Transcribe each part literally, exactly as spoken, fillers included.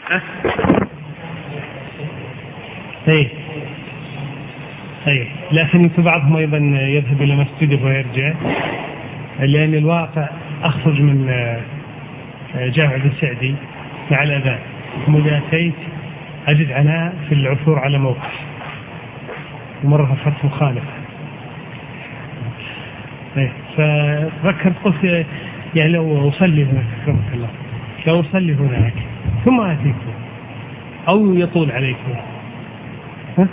اي اي لكن في بعضهم ايضا يذهب الى مسجد ويرجع، لان الواقع اخرج من جامع بن سعدي مع الاذان، ثم اتيت اجد عناء في العثور على موقف، ومره فتح مخالف. ايه ففكرت قلت يعني لو اصلي هناك اكرمك الله، لو اصلي هناك ثم اتيكم او يطول عليكم. ها؟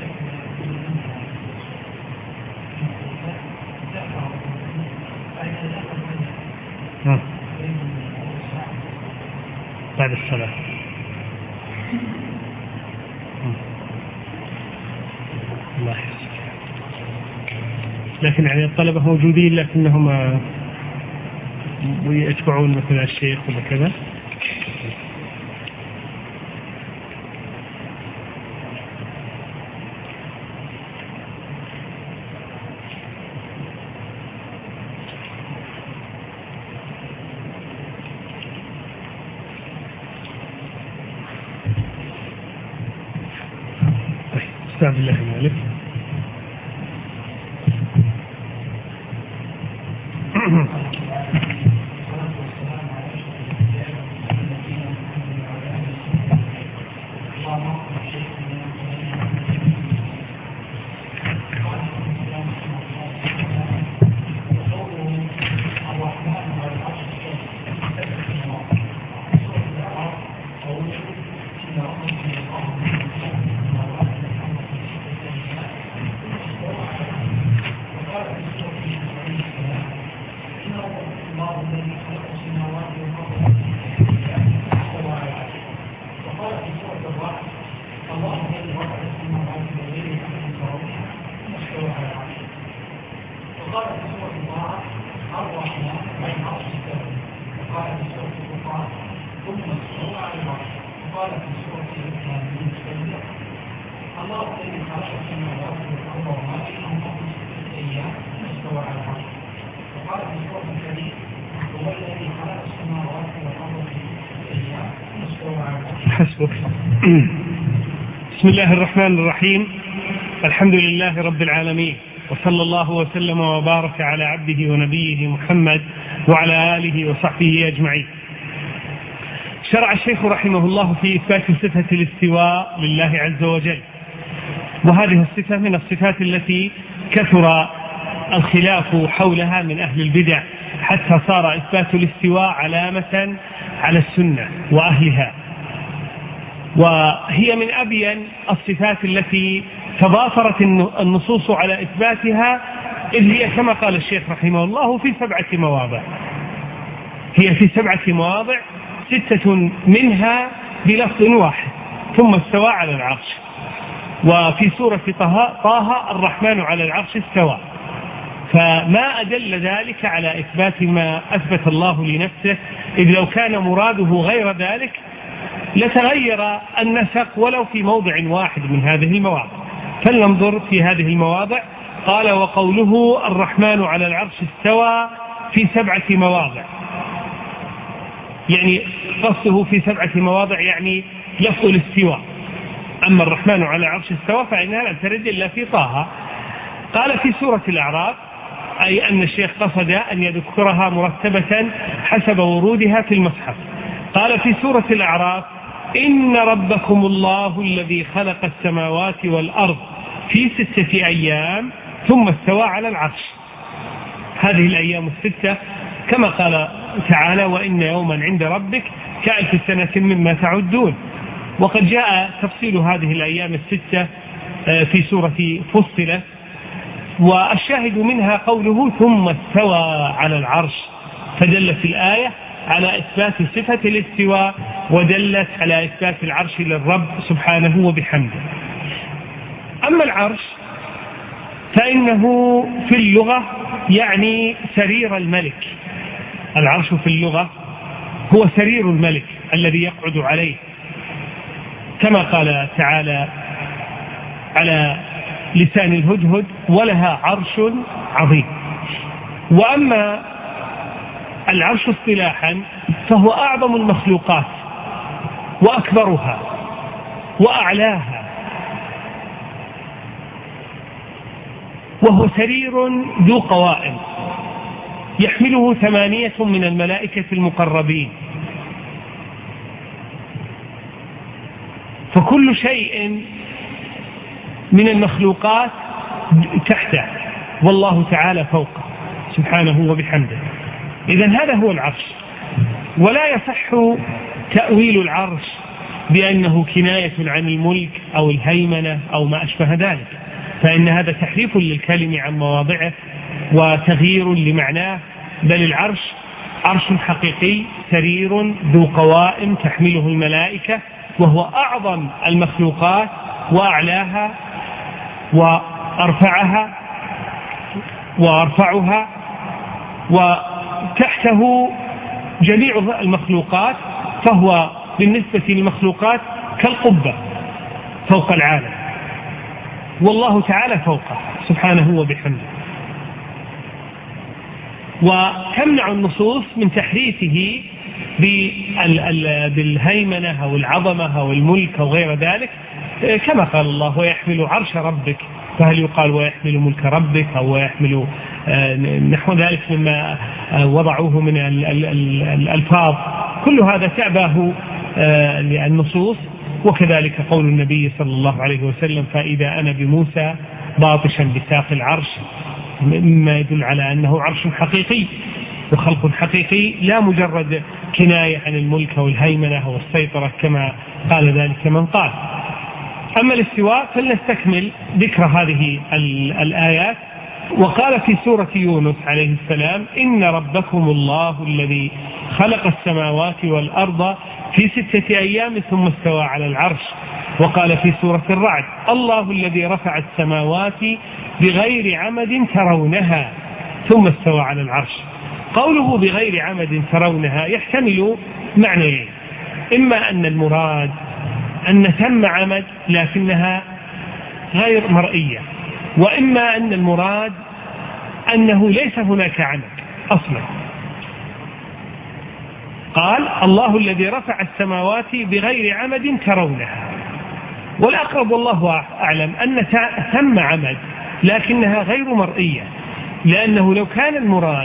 ها. بعد الصلاة. الله يحفظك. لكن يعني الطلبة موجودين لكنهم يتبعون مثل الشيخ ولا كذا. استعذ بالله من ذلك. حسبك. بسم الله الرحمن الرحيم. الحمد لله رب العالمين، وصلى الله وسلم وبارك على عبده ونبيه محمد وعلى آله وصحبه أجمعين. شرع الشيخ رحمه الله في إثبات صفة الاستواء لله عز وجل، وهذه الصفة من الصفات التي كثر الخلاف حولها من أهل البدع، حتى صار إثبات الاستواء علامة على السنة وأهلها، وهي من أبين الصفات التي تضافرت النصوص على إثباتها، إذ هي كما قال الشيخ رحمه الله في سبعة مواضع. هي في سبعة مواضع، ستة منها بلفظ واحد: ثم استوى على العرش. وفي سورة طه, طه الرحمن على العرش استوى. فما أدل ذلك على إثبات ما أثبت الله لنفسه، إذ لو كان مراده غير ذلك لتغير النسق ولو في موضع واحد من هذه المواضع. فلننظر في هذه المواضع. قال: وقوله الرحمن على العرش استوى في سبعة مواضع، يعني قصده في سبعة مواضع يعني لفظ الاستواء. أما الرحمن على العرش استوى فإنها لم ترد إلا في طه. قال في سورة الأعراف، أي أن الشيخ قصد أن يذكرها مرتبة حسب ورودها في المصحف. قال في سورة الأعراف: إن ربكم الله الذي خلق السماوات والأرض في ستة أيام ثم استوى على العرش. هذه الأيام الستة كما قال تعالى: وإن يوما عند ربك كألف سنة مما تعدون. وقد جاء تفصيل هذه الأيام الستة في سورة فصلت، والشاهد منها قوله ثم استوى على العرش، فدلت الآية على إثبات صفة الاستواء، ودلت على إثبات العرش للرب سبحانه وبحمده. أما العرش فإنه في اللغة يعني سرير الملك. العرش في اللغة هو سرير الملك الذي يقعد عليه، كما قال تعالى على لسان الهدهد: ولها عرش عظيم. وأما العرش اصطلاحا فهو أعظم المخلوقات، وأكبرها وأعلاها، وهو سرير ذو قوائم يحمله ثمانية من الملائكة المقربين، فكل شيء من المخلوقات تحته والله تعالى فوقه سبحانه وبحمده. إذن هذا هو العرش. ولا يصح تأويل العرش بأنه كناية عن الملك أو الهيمنة أو ما أشبه ذلك، فإن هذا تحريف للكلم عن مواضعه وتغيير لمعناه، بل العرش عرش حقيقي سرير ذو قوائم تحمله الملائكة، وهو أعظم المخلوقات وأعلاها وأرفعها وأرفعها، وتحته جميع المخلوقات، فهو بالنسبة للمخلوقات كالقبة فوق العالم، والله تعالى فوقه سبحانه وبحمده. وتمنع النصوص من تحريفه بالهيمنة أو العظمة أو الملك أو غير ذلك، كما قال الله ويحمل عرش ربك، فهل يقال ويحمل ملك ربك أو ويحمل نحو ذلك مما وضعوه من الألفاظ؟ كل هذا تعباه النصوص. وكذلك قول النبي صلى الله عليه وسلم فإذا أنا بموسى باطشا بساق العرش، مما يدل على أنه عرش حقيقي وخلق حقيقي، لا مجرد كناية عن الملك والهيمنة والسيطرة كما قال ذلك من قال. أما الاستواء فلنستكمل ذكر هذه الآيات. وقال في سورة يونس عليه السلام إن ربكم الله الذي خلق السماوات والأرض في ستة أيام ثم استوى على العرش. وقال في سورة الرعد الله الذي رفع السماوات بغير عمد ترونها ثم استوى على العرش. قوله بغير عمد ترونها يحتمل معنيين: إما أن المراد أن ثم عمد لكنها غير مرئية، وإما أن المراد أنه ليس هناك عمد أصلا. قال الله الذي رفع السماوات بغير عمد ترونها، والأقرب والله أعلم أن ثم عمد لكنها غير مرئية، لأنه لو كان المراد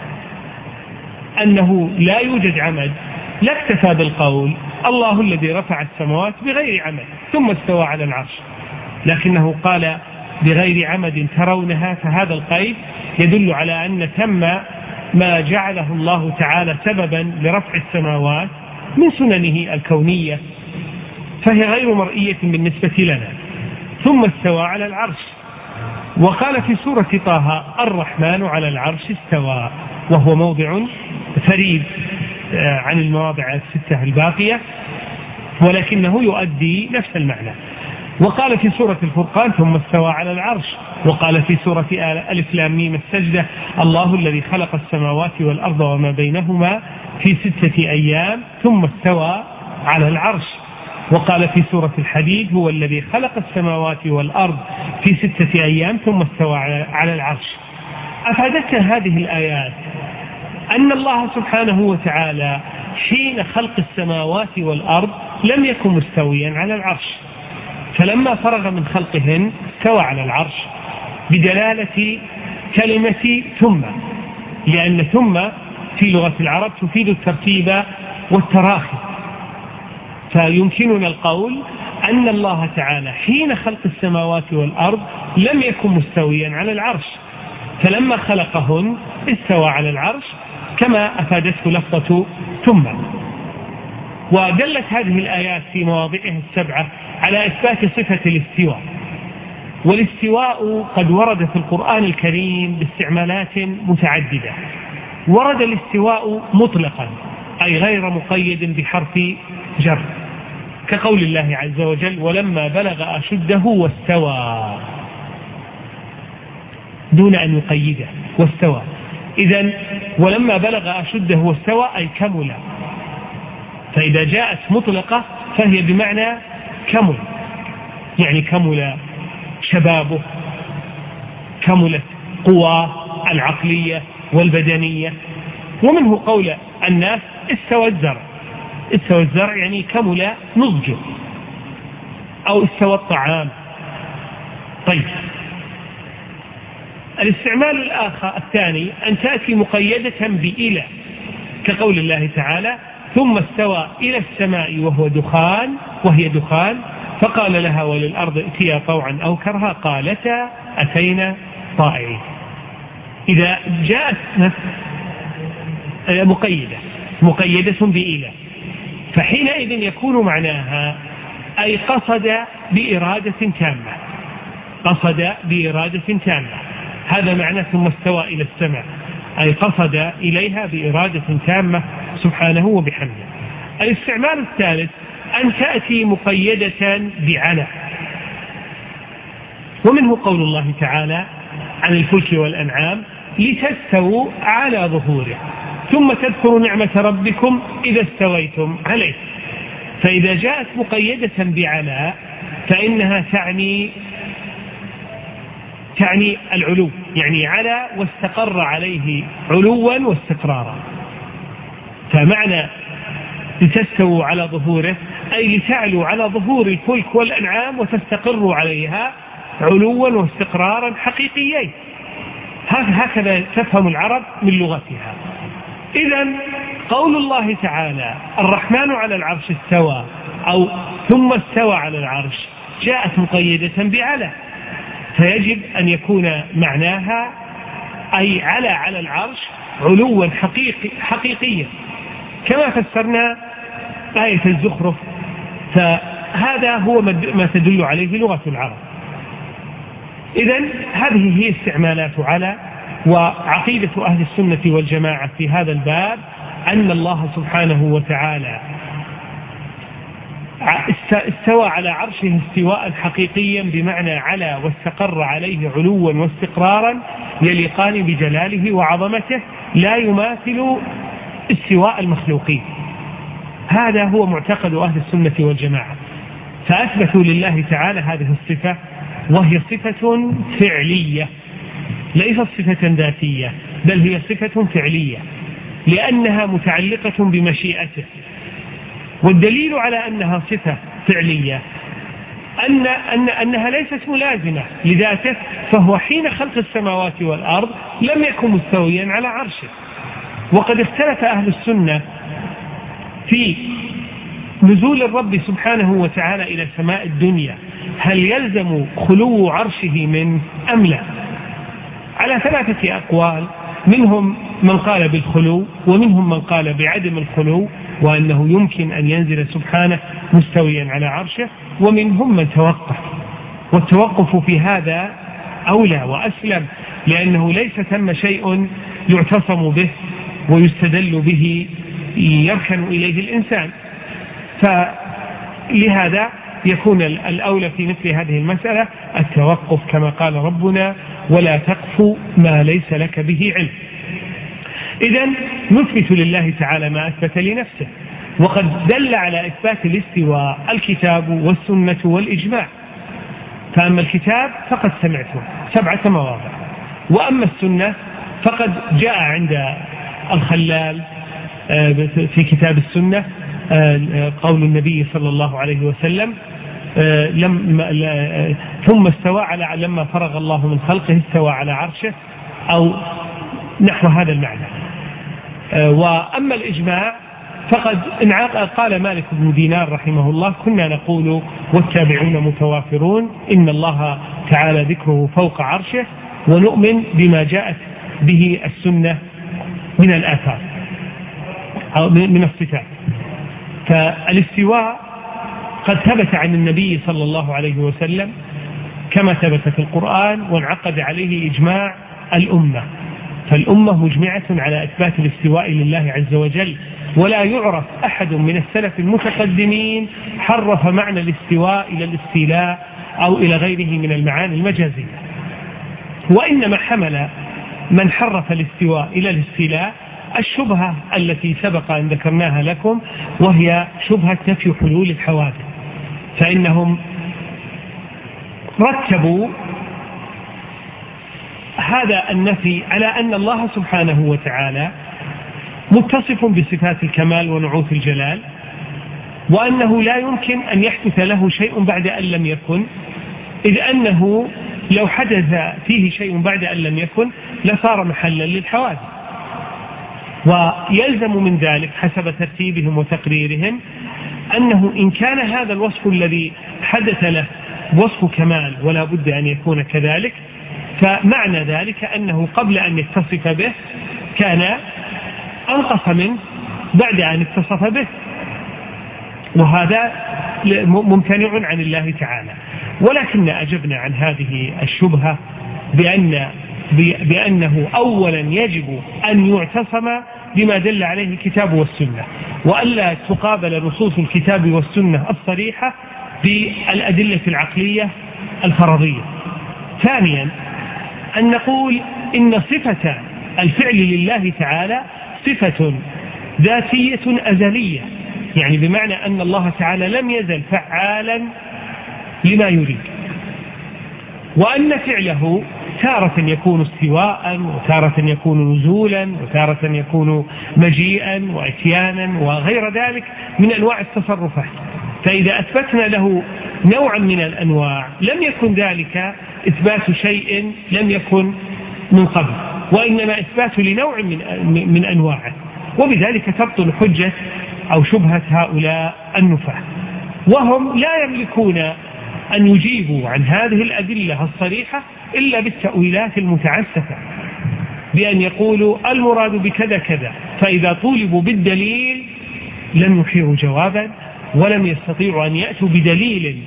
أنه لا يوجد عمد لاكتفى بالقول الله الذي رفع السماوات بغير عمد ثم استوى على العرش، لكنه قال بغير عمد ترونها، فهذا القيد يدل على أن ثم ما جعله الله تعالى سببا لرفع السماوات من سننه الكونية، فهي غير مرئية بالنسبة لنا. ثم استوى على العرش. وقال في سورة طه الرحمن على العرش استوى، وهو موضع فريد عن المواضع الستة الباقية، ولكنه يؤدي نفس المعنى. وقال في سورة الفرقان ثم استوى على العرش. وقال في سورة ألف لام ميم السجدة الله الذي خلق السماوات والأرض وما بينهما في ستة أيام ثم استوى على العرش. وقال في سورة الحديد هو الذي خلق السماوات والأرض في ستة أيام ثم استوى على العرش. أفادتنا هذه الآيات أن الله سبحانه وتعالى حين خلق السماوات والأرض لم يكن مستويا على العرش، فلما فرغ من خلقهن استوى على العرش، بدلالة كلمة ثم، لأن ثم في لغة العرب تفيد الترتيب والتراخي، فيمكننا القول أن الله تعالى حين خلق السماوات والأرض لم يكن مستويا على العرش، فلما خلقهن استوى على العرش كما أفادته لفظة ثم. ودلت هذه الآيات في مواضعها السبعة على إثبات صفة الاستواء. والاستواء قد ورد في القرآن الكريم باستعمالات متعددة. ورد الاستواء مطلقا أي غير مقيد بحرف جر، كقول الله عز وجل ولما بلغ أشده واستوى، دون أن يقيده واستوى. إذن ولما بلغ أشده واستوى أي كمل، فإذا جاءت مطلقة فهي بمعنى كمل، يعني كمل شبابه، كملت قواه العقلية والبدنية. ومنه قول الناس استوى الزرع، استوى الزرع يعني كمل نضجه، أو استوى الطعام. طيب، الاستعمال الآخر الثاني أن تأتي مقيدة بإلى، كقول الله تعالى: ثم استوى إلى السماء وهو دخان وهي دخان فقال لها وللأرض ائتيا طوعا أو كرها قالتا أتينا طائعين. إذا جاءت مقيدة مقيدة بإلى فحينئذ يكون معناها أي قصد بإرادة تامة، قصد بإرادة تامة، هذا معنى ثم استوى إلى السماء، أي قصد إليها بإرادة تامة سبحانه وبحمده. الاستعمال الثالث أن تأتي مقيدة بعلى، ومنه قول الله تعالى عن الفلك والأنعام: لتستووا على ظهوره ثم تذكروا نعمة ربكم إذا استويتم عليه. فإذا جاءت مقيدة بعلى فإنها تعني تعني العلو، يعني على واستقر عليه علوا واستقرارا. فمعنى لتستووا على ظهوره أي لتعلوا على ظهور الفلك والأنعام وتستقروا عليها علوا واستقرارا حقيقيين. هكذا تفهم العرب من لغتها. إذن قول الله تعالى الرحمن على العرش استوى أو ثم استوى على العرش جاءت مقيدة بعلى، فيجب أن يكون معناها أي على على العرش علوا حقيقي حقيقيا، كما فسرنا آية الزخرف. فهذا هو ما تدل عليه لغة العرب. إذن هذه هي استعمالات على. وعقيدة أهل السنة والجماعة في هذا الباب أن الله سبحانه وتعالى استوى على عرشه استواء حقيقيا، بمعنى على واستقر عليه علوا واستقرارا يليقان بجلاله وعظمته، لا يماثل استواء المخلوقين. هذا هو معتقد أهل السنة والجماعة، فأثبتوا لله تعالى هذه الصفة، وهي صفة فعلية ليست صفة ذاتية، بل هي صفة فعلية لأنها متعلقة بمشيئته. والدليل على أنها صفة فعلية أن أن أنها ليست ملازمة لذاته، فهو حين خلق السماوات والأرض لم يكن مستويا على عرشه. وقد اختلف أهل السنة في نزول الرب سبحانه وتعالى إلى سماء الدنيا، هل يلزم خلو عرشه منه أم لا؟ على ثلاثة أقوال، منهم من قال بالخلو، ومنهم من قال بعدم الخلو وأنه يمكن أن ينزل سبحانه مستويا على عرشه، ومنهم من توقف. والتوقف في هذا أولى وأسلم، لأنه ليس ثم شيء يعتصم به ويستدل به يركن إليه الإنسان، فلهذا يكون الأولى في مثل هذه المسألة التوقف، كما قال ربنا: ولا تقف ما ليس لك به علم. إذن نثبت لله تعالى ما أثبت لنفسه، وقد دل على إثبات الاستواء الكتاب والسنة والإجماع. فأما الكتاب فقد سمعته سبعة مواضع، وأما السنة فقد جاء عند الخلال في كتاب السنة قول النبي صلى الله عليه وسلم: لما ثم استوى على لما فرغ الله من خلقه استوى على عرشه، أو نحو هذا المعنى. وأما الإجماع فقد انعقد. قال مالك بن دينار رحمه الله: كنا نقول والتابعون متوافرون إن الله تعالى ذكره فوق عرشه، ونؤمن بما جاءت به السنة من الآثار أو من الصفات. فالاستواء قد ثبت عن النبي صلى الله عليه وسلم كما ثبت في القرآن، وانعقد عليه إجماع الأمة. فالأمة مجمعة على إثبات الاستواء لله عز وجل، ولا يعرف أحد من السلف المتقدمين حرف معنى الاستواء إلى الاستيلاء أو إلى غيره من المعاني المجازية. وإنما حمل من حرف الاستواء إلى الاستيلاء الشبهة التي سبق أن ذكرناها لكم، وهي شبهة نفي حلول الحوادث. فإنهم رتبوا هذا النفي على أن الله سبحانه وتعالى متصف بصفات الكمال ونعوت الجلال، وأنه لا يمكن أن يحدث له شيء بعد أن لم يكن، إذ أنه لو حدث فيه شيء بعد أن لم يكن لصار محلا للحوادث. ويلزم من ذلك حسب ترتيبهم وتقريرهم أنه إن كان هذا الوصف الذي حدث له وصف كمال ولا بد أن يكون كذلك، فمعنى ذلك أنه قبل أن يتصف به كان أنقص منه بعد أن اتصف به، وهذا ممتنع عن الله تعالى. ولكن أجبنا عن هذه الشبهة بأن بأنه أولا يجب أن يعتصم بما دل عليه الكتاب والسنة، وألا تقابل نصوص الكتاب والسنة الصريحة بالأدلة العقلية الفرضية. ثانيا أن نقول إن صفة الفعل لله تعالى صفة ذاتية أزلية، يعني بمعنى أن الله تعالى لم يزل فعالا لما يريد، وأن فعله تارة يكون استواء وتارة يكون نزولا وتارة يكون مجيئا واتيانا وغير ذلك من أنواع التصرفات. فإذا أثبتنا له نوعا من الأنواع لم يكن ذلك إثبات شيء لم يكن من قبل، وإنما إثبات لنوع من من أنواعه، وبذلك تبطل حجة أو شبهة هؤلاء النفاة. وهم لا يملكون أن يجيبوا عن هذه الأدلة الصريحة إلا بالتأويلات المتعسفة، بأن يقولوا المراد بكذا كذا، فإذا طولبوا بالدليل لم يحيروا جوابا ولم يستطيعوا أن يأتوا بدليل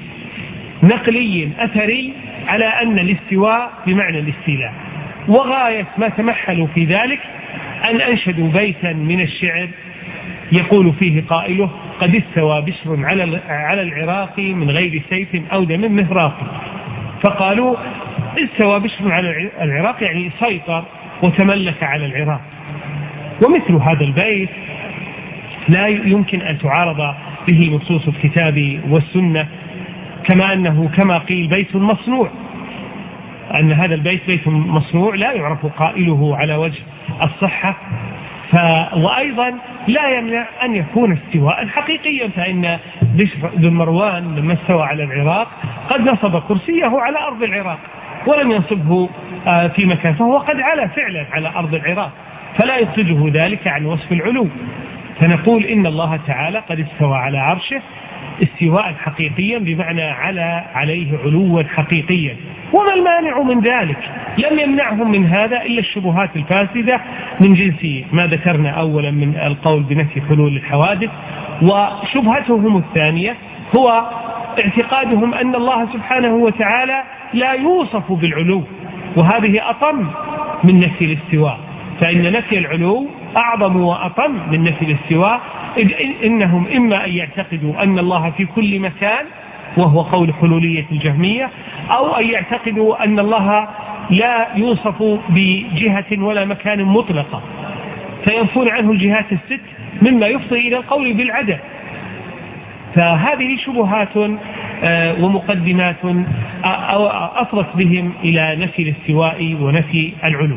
نقلي أثري على أن الاستواء بمعنى الاستيلاء. وغاية ما تمحلوا في ذلك أن أنشدوا بيتا من الشعر يقول فيه قائله: قد استوى بشر على على العراق من غير سيف أو دم مهراق. فقالوا استوى بشر على العراق يعني سيطر وتملك على العراق. ومثل هذا البيت لا يمكن أن تعارض به نصوص الكتاب والسنة، كما أنه كما قيل بيت مصنوع، أن هذا البيت بيت مصنوع لا يعرف قائله على وجه الصحة. ف... وأيضا لا يمنع أن يكون استواء حقيقيا، فإن بشر بن مروان لما استوى على العراق قد نصب كرسيه على أرض العراق ولم ينصبه في مكان، فهو قد علا فعلا على أرض العراق، فلا يخرجه ذلك عن وصف العلو. فنقول إن الله تعالى قد استوى على عرشه استواء حقيقيا بمعنى على عليه علوا حقيقيا. وما المانع من ذلك؟ لم يمنعهم من هذا إلا الشبهات الفاسدة من جنس ما ذكرنا أولا من القول بنفي حلول الحوادث. وشبهتهم الثانية هو اعتقادهم أن الله سبحانه وتعالى لا يوصف بالعلو، وهذه أطم من نفي الاستواء، فإن نفي العلو أعظم وأطم من نفي الاستواء، إذ إنهم إما أن يعتقدوا أن الله في كل مكان وهو قول حلولية الجهمية، أو أن يعتقدوا أن الله لا يوصف بجهة ولا مكان مطلقة فينفون عنه الجهات الست، مما يفضي إلى القول بالعدم. فهذه شبهات ومقدمات أفضت بهم إلى نفي الاستواء ونفي العلو.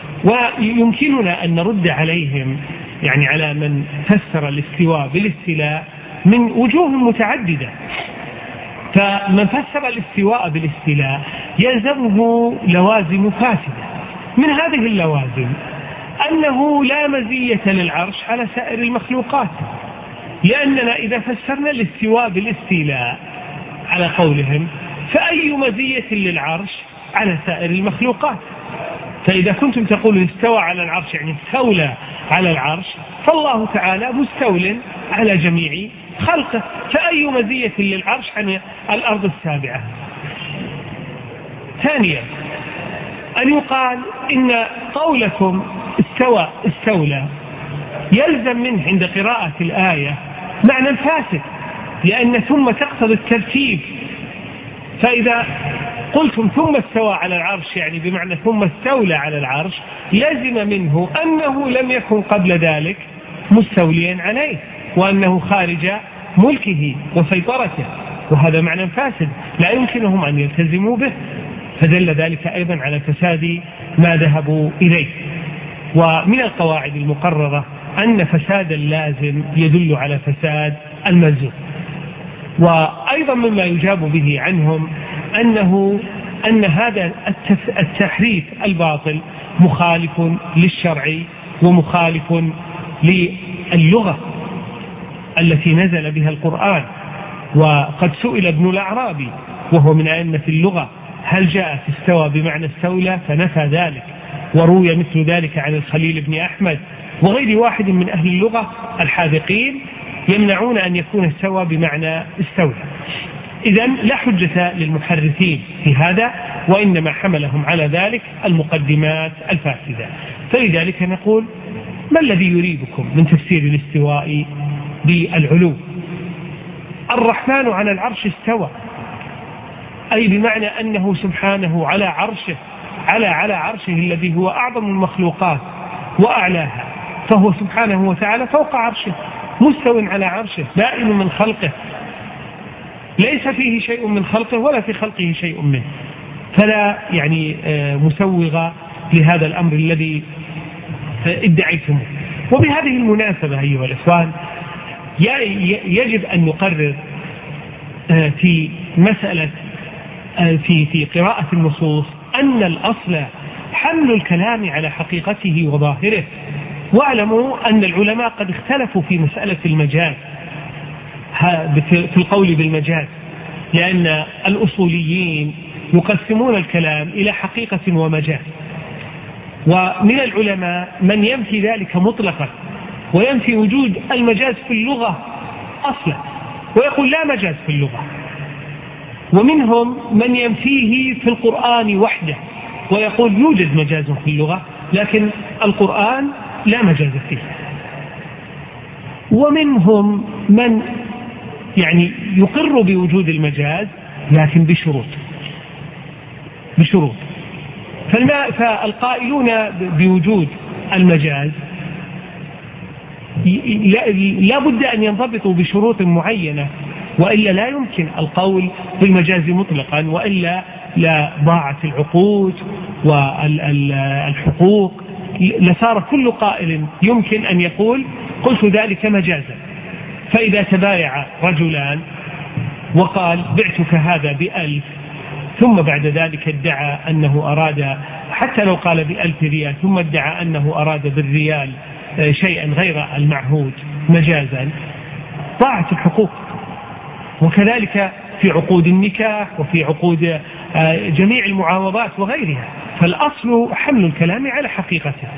ويمكننا أن نرد عليهم يعني على من فسر الاستواء بالاستيلاء من وجوه متعددة. فمن فسر الاستواء بالاستيلاء يلزمه لوازم فاسدة، من هذه اللوازم أنه لا مزية للعرش على سائر المخلوقات، لأننا إذا فسرنا الاستواء بالاستيلاء على قولهم فأي مزية للعرش على سائر المخلوقات؟ فإذا كنتم تقولون استوى على العرش يعني استولى على العرش، فالله تعالى مستول على جميع خلقه، فأي مزية للعرش عن الأرض السابعة؟ ثانيا أن يقال إن قولكم استوى استولى يلزم منه عند قراءة الآية معنى فاسد، لأن ثم تقتضي الترتيب. فإذا قلتم ثم استوى على العرش يعني بمعنى ثم استولى على العرش، لازم منه أنه لم يكن قبل ذلك مستوليا عليه، وأنه خارج ملكه وسيطرته، وهذا معنى فاسد لا يمكنهم أن يلتزموا به. فدل ذلك أيضا على فساد ما ذهبوا إليه. ومن القواعد المقررة أن فساد اللازم يدل على فساد الملزوم. وأيضا مما يجاب به عنهم أنه أن هذا التحريف الباطل مخالف للشرع ومخالف للغة التي نزل بها القرآن. وقد سئل ابن الأعرابي وهو من أئمة اللغة هل جاءت استوى بمعنى استولى، فنفى ذلك، وروي مثل ذلك عن الخليل بن أحمد وغير واحد من أهل اللغة الحاذقين يمنعون أن يكون استوى بمعنى استولى. إذن لا حجة للمحرفين في هذا، وإنما حملهم على ذلك المقدمات الفاسدة. فلذلك نقول ما الذي يريبكم من تفسير الاستواء بالعلو؟ الرحمن على العرش استوى، أي بمعنى أنه سبحانه على عرشه، على على عرشه الذي هو أعظم المخلوقات وأعلاها، فهو سبحانه وتعالى فوق عرشه مستو على عرشه دائم من خلقه، ليس فيه شيء من خلقه ولا في خلقه شيء منه. فلا يعني مسوغ لهذا الأمر الذي ادعيتموه. وبهذه المناسبة أيها الإخوان يجب أن نقرر في مسألة في في قراءة النصوص أن الأصل حمل الكلام على حقيقته وظاهره. واعلموا أن العلماء قد اختلفوا في مسألة المجاز في القول بالمجاز، لأن الأصوليين يقسمون الكلام إلى حقيقة ومجاز، ومن العلماء من ينفي ذلك مطلقا وينفي وجود المجاز في اللغة أصلا ويقول لا مجاز في اللغة، ومنهم من ينفيه في القرآن وحده ويقول يوجد مجاز في اللغة لكن القرآن لا مجاز فيه، ومنهم من يعني يقر بوجود المجاز لكن بشروط بشروط فالقائلون بوجود المجاز لا بد أن ينضبطوا بشروط معينة، وإلا لا يمكن القول بالمجاز مطلقا، وإلا لا ضاعت العقود والحقوق، لصار كل قائل يمكن أن يقول قلت ذلك مجازا. فإذا تبايع رجلان وقال بعتك هذا بألف ثم بعد ذلك ادعى أنه أراد، حتى لو قال بألف ريال ثم ادعى أنه أراد بالريال شيئا غير المعهود مجازا، ضاعت الحقوق. وكذلك في عقود النكاح وفي عقود جميع المعاوضات وغيرها، فالأصل حمل الكلام على حقيقته.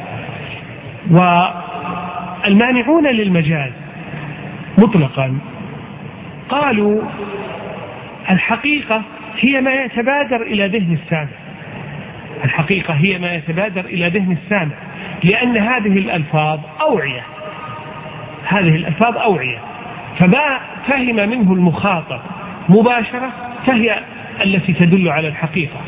والمانعون للمجاز مطلقا قالوا الحقيقة هي ما يتبادر إلى ذهن السامع، الحقيقة هي ما يتبادر إلى ذهن السامع، لأن هذه الألفاظ أوعية، هذه الألفاظ أوعية، فما فهم منه المخاطب مباشرة فهي التي تدل على الحقيقة.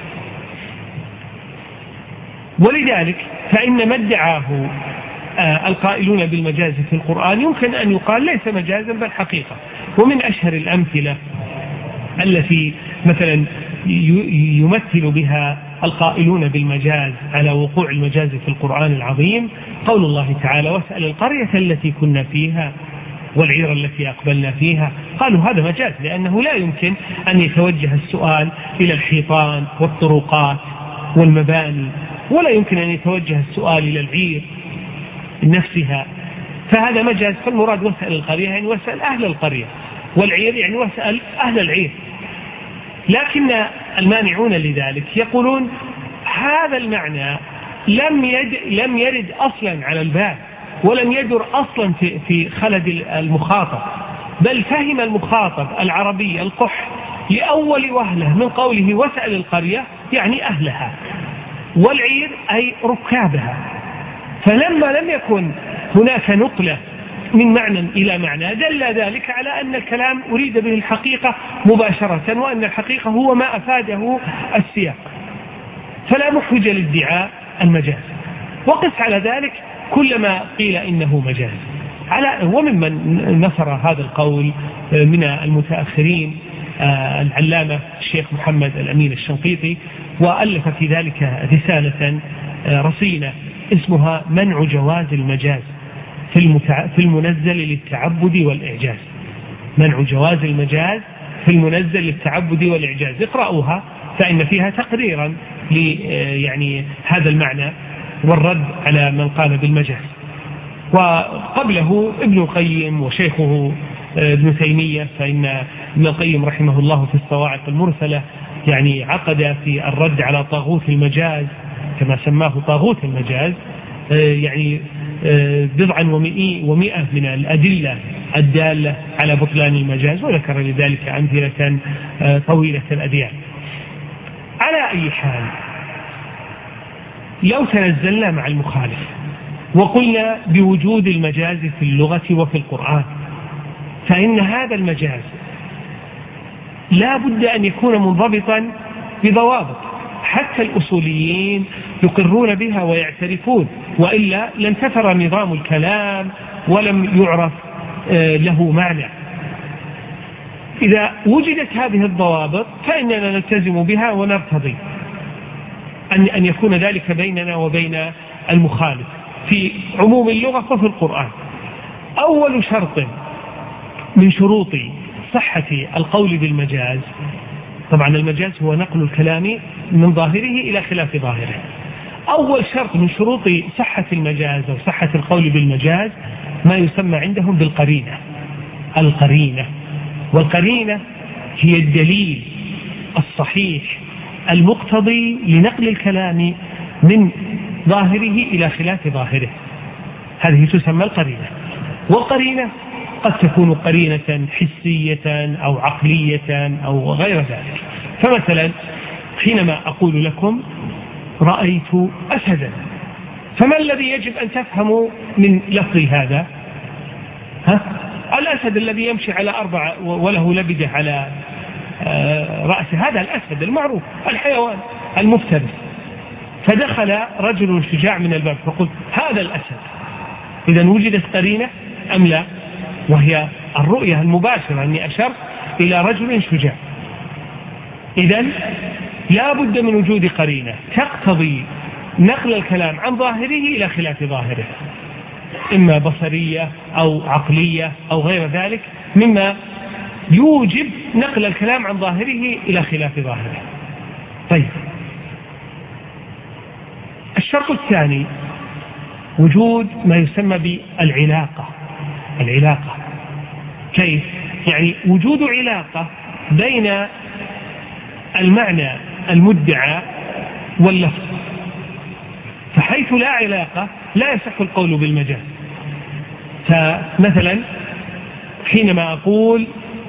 ولذلك فإن ما ادعاه القائلون بالمجاز في القرآن يمكن أن يقال ليس مجازا بل حقيقة. ومن أشهر الأمثلة التي مثلا يمثل بها القائلون بالمجاز على وقوع المجاز في القرآن العظيم قول الله تعالى واسأل القرية التي كنا فيها والعير التي أقبلنا فيها. قالوا هذا مجاز لأنه لا يمكن أن يتوجه السؤال إلى الحيطان والطرقات والمباني، ولا يمكن أن يتوجه السؤال إلى العير نفسها، فهذا مجاز. فالمراد واسأل القرية يعني واسأل أهل القرية، والعير يعني واسأل أهل العير. لكن المانعون لذلك يقولون هذا المعنى لم يد لم يرد أصلا على البال ولم يدر أصلا في في خلد المخاطب، بل فهم المخاطب العربي القح لأول وهلة من قوله واسأل القرية يعني أهلها، والعير أي ركابها. فلما لم يكن هناك نقلة من معنى إلى معنى دل ذلك على أن الكلام أريد به الحقيقة مباشرة، وأن الحقيقة هو ما أفاده السياق، فلا محوج لادعاء المجاز. وقس على ذلك كلما قيل إنه مجاز. على وممن نصر هذا القول من المتأخرين العلامة الشيخ محمد الأمين الشنقيطي، وألف في ذلك رسالة رصينة اسمها منع جواز المجاز في, المتع... في المنزل للتعبد والإعجاز. منع جواز المجاز في المنزل للتعبد والإعجاز، اقرأوها فإن فيها تقريرا ل يعني هذا المعنى والرد على من قال بالمجاز. وقبله ابن القيم وشيخه ابن تيمية، فإن ابن القيم رحمه الله في الصواعق المرسلة يعني عقد في الرد على طاغوت المجاز كما سماه طاغوت المجاز يعني بضعا ومئة من الأدلة الدالة على بطلان المجاز، وذكر لذلك أمثلة طويلة الأديان. على أي حال، لو تنزلنا مع المخالف وقلنا بوجود المجاز في اللغة وفي القرآن، فإن هذا المجاز لا بد أن يكون منضبطا بضوابط حتى الأصوليين يقرون بها ويعترفون، وإلا لانتثر نظام الكلام ولم يعرف له معنى. إذا وجدت هذه الضوابط فإننا نلتزم بها ونرتضي أن أن يكون ذلك بيننا وبين المخالف في عموم اللغة وفي القرآن. أول شرط من شروط صحة القول بالمجاز، طبعا المجاز هو نقل الكلام من ظاهره إلى خلاف ظاهره. أول شرط من شروط صحة المجاز أو صحة القول بالمجاز ما يسمى عندهم بالقرينة. القرينة، والقرينة هي الدليل الصحيح المقتضي لنقل الكلام من ظاهره إلى خلاف ظاهره، هذه تسمى القرينة. والقرينة قد تكون قرينة حسية أو عقلية أو غير ذلك. فمثلا حينما أقول لكم رأيت أسدا، فما الذي يجب أن تفهموا من لفظي هذا؟ ها؟ الأسد الذي يمشي على أربع وله لبدة على رأسه، هذا الأسد المعروف الحيوان المفترس. فدخل رجل شجاع من الباب فقلت هذا الأسد. إذا وجدت قرينة أم لا؟ وهي الرؤية المباشرة أني أشرت إلى رجل شجاع. إذا لا بد من وجود قرينة تقتضي نقل الكلام عن ظاهره إلى خلاف ظاهره، إما بصرية أو عقلية أو غير ذلك مما يوجب نقل الكلام عن ظاهره إلى خلاف ظاهره. طيب، الشرط الثاني وجود ما يسمى بالعلاقة. العلاقة كيف؟ يعني وجود علاقة بين المعنى المدعى واللفظ، فحيث لا علاقة لا يصح القول بالمجاز. فمثلا حينما أقول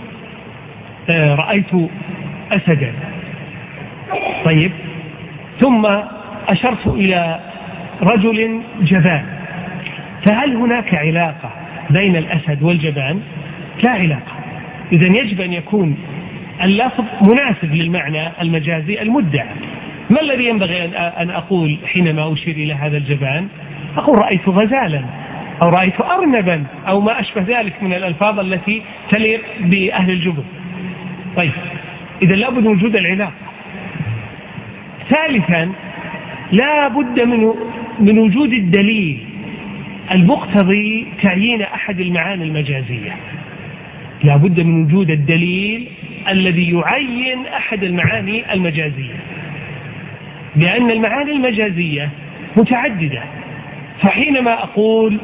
رأيت أسدا، طيب، ثم أشرت إلى رجل جبان، فهل هناك علاقة بين الأسد والجبان؟ لا علاقة. إذن يجب أن يكون اللفظ مناسب للمعنى المجازي المدعى. ما الذي ينبغي أن أقول حينما أشير إلى هذا الجبان؟ أقول رأيت غزالا أو رأيت أرنبا أو ما أشبه ذلك من الألفاظ التي تليق بأهل الجبل. طيب، إذا لا بد من وجود العلاقة. ثالثا لا بد من من وجود الدليل المقتضي تعيين أحد المعاني المجازية. لا بد من وجود الدليل الذي يعين أحد المعاني المجازية، لأن المعاني المجازية متعددة. فحينما أقول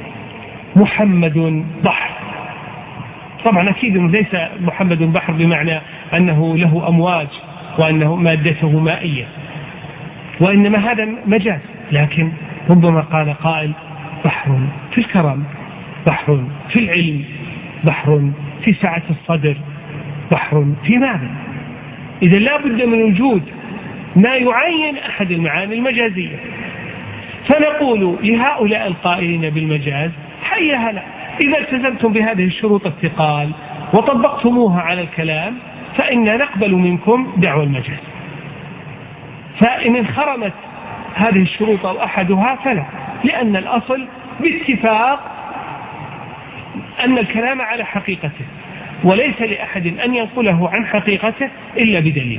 محمد بحر، طبعا أكيد ليس محمد بحر بمعنى أنه له أمواج وأنه مادته مائية، وإنما هذا مجاز. لكن ربما قال قائل بحر في الكرم، بحر في العلم، بحر في سعة الصدر، بحر في ماذا. إذا لا بد من وجود ما يعين أحد المعاني المجازية. فنقول لهؤلاء القائلين بالمجاز حي هلا، إذا التزمتم بهذه الشروط الثقال وطبقتموها على الكلام فإن نقبل منكم دعوى المجاز. فإن انخرمت هذه الشروط أو أحدها فلا، لأن الأصل باتفاق أن الكلام على حقيقته، وليس لأحد أن ينقله عن حقيقته إلا بدليل.